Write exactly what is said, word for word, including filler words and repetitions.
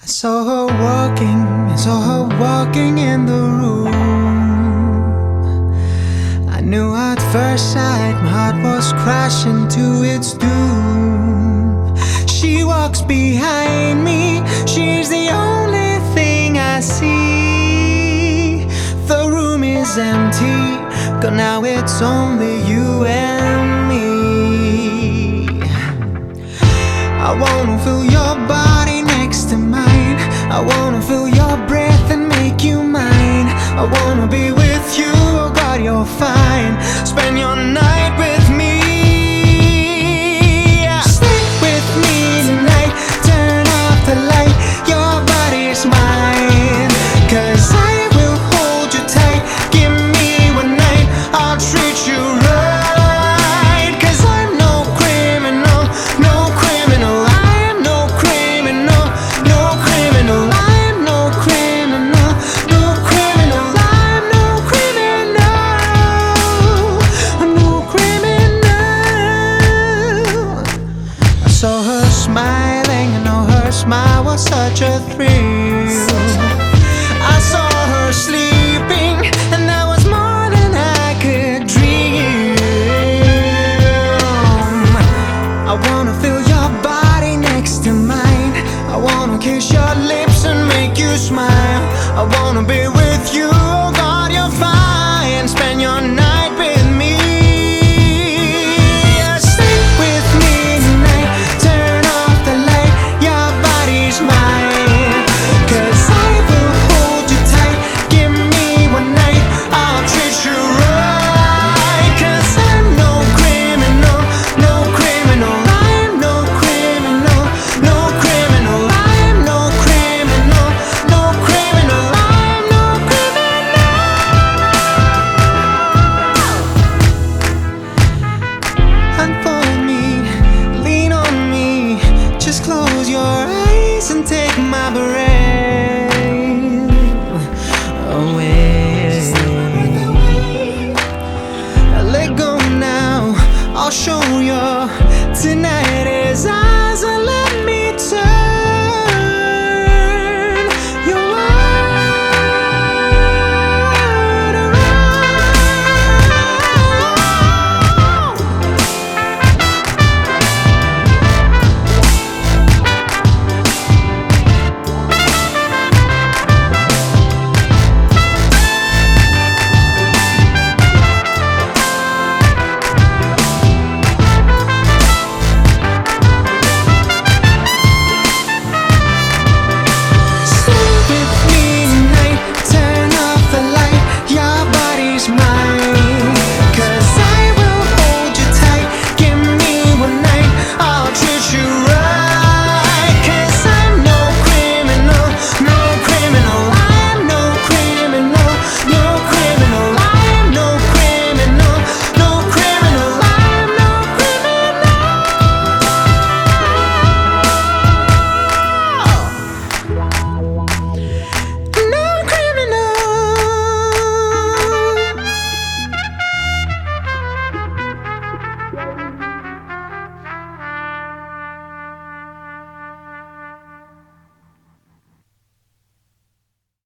I saw her walking, I saw her walking in the room. I knew at first sight my heart was crashing to its doom. She walks behind me, she's the only thing I see. The room is empty, 'cause now it's only you and me. I wanna feel your body next to mine. I wanna feel your breath and make you mine. I wanna be with you, oh God, you're fine. Spend your night with me. Stay with me tonight, turn off the light. Your body's mine, 'cause I will hold you tight. Give me one night, I'll treat you right. 'Cause I'm no criminal, no criminal. I am no criminal, no criminal. I am no criminal, no criminal. I'm no criminal, I'm no criminal. I saw her smiling, I know her smile was such a thrill. I saw her sleeping, and that was more than I could dream. I wanna feel your body next to mine. I wanna kiss your lips and make you smile. I wanna be with you, oh God, you're fine. Spend your night with me. Stay with me tonight, turn off the light. Your body's mine, 'cause I will hold you tight. Give me one night, I'll treat you right. 'Cause I'm no criminal, no criminal. I'm no criminal, no criminal. I'm no criminal, no criminal. I'm no criminal. Unfold me, lean on me, just close your eyes and take my breath.